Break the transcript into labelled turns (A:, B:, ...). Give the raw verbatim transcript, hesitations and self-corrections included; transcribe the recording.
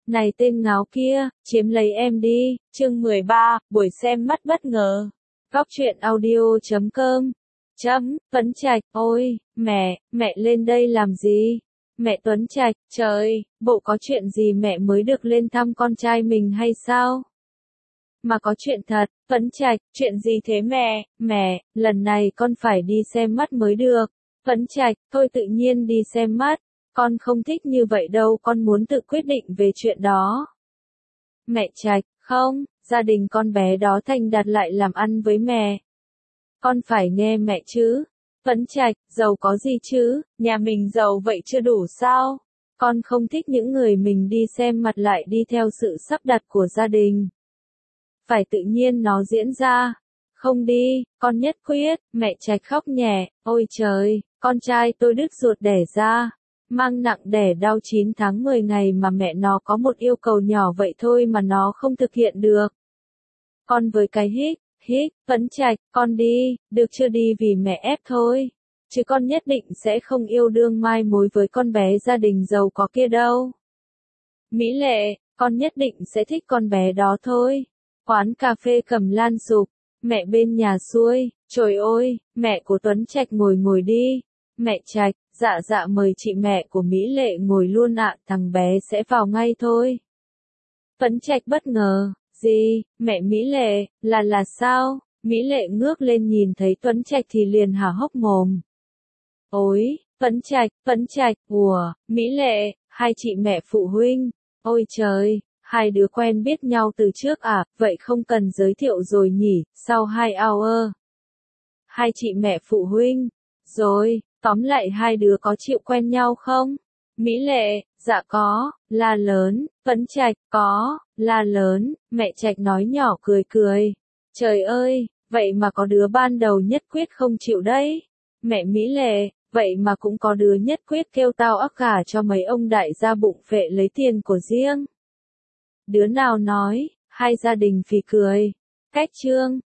A: Này tên ngáo kia, chiếm lấy em đi, chương mười ba, buổi xem mắt bất ngờ. Góc truyện audio chấm com. Chấm, Tuấn Trạch, ôi, mẹ, mẹ lên đây làm gì? Mẹ Tuấn Trạch, trời, bộ có chuyện gì mẹ mới được lên thăm con trai mình hay sao? Mà có chuyện thật, Tuấn Trạch, chuyện gì thế mẹ? Mẹ, lần này con phải đi xem mắt mới được. Tuấn Trạch, thôi tự nhiên đi xem mắt. Con không thích như vậy đâu, con muốn tự quyết định về chuyện đó. Mẹ Trạch, không, gia đình con bé đó thành đạt lại làm ăn với mẹ. Con phải nghe mẹ chứ. Tuấn Trạch, giàu có gì chứ, nhà mình giàu vậy chưa đủ sao? Con không thích những người mình đi xem mặt lại đi theo sự sắp đặt của gia đình. Phải tự nhiên nó diễn ra. Không đi, con nhất quyết, mẹ Trạch khóc nhẹ, ôi trời, con trai tôi đứt ruột đẻ ra. Mang nặng đẻ đau chín tháng mười ngày mà mẹ nó có một yêu cầu nhỏ vậy thôi mà nó không thực hiện được. Con với cái hít, hít, Tuấn Trạch, con đi, được chưa đi vì mẹ ép thôi. Chứ con nhất định sẽ không yêu đương mai mối với con bé gia đình giàu có kia đâu. Mỹ Lệ, con nhất định sẽ thích con bé đó thôi. Quán cà phê Cẩm Lan Dục, mẹ bên nhà xuôi, trời ơi, mẹ của Tuấn Trạch ngồi ngồi đi. Mẹ Trạch, dạ dạ mời chị mẹ của Mỹ Lệ ngồi luôn ạ, thằng bé sẽ vào ngay thôi. Tuấn Trạch bất ngờ, gì, mẹ Mỹ Lệ, là là sao? Mỹ Lệ ngước lên nhìn thấy Tuấn Trạch thì liền há hốc mồm. Ôi, Tuấn Trạch, Tuấn Trạch, ủa, Mỹ Lệ, hai chị mẹ phụ huynh, ôi trời, hai đứa quen biết nhau từ trước à, vậy không cần giới thiệu rồi nhỉ, sau hai hour. Hai chị mẹ phụ huynh, rồi. Tóm lại hai đứa có chịu quen nhau không? Mỹ Lệ, dạ có, la lớn, Tuấn Trạch, có, la lớn, mẹ Trạch nói nhỏ cười cười. Trời ơi, vậy mà có đứa ban đầu nhất quyết không chịu đấy. Mẹ Mỹ Lệ, vậy mà cũng có đứa nhất quyết kêu tao ấp gả cho mấy ông đại gia bụng phệ lấy tiền của riêng. Đứa nào nói, hai gia đình phì cười. Cách chương.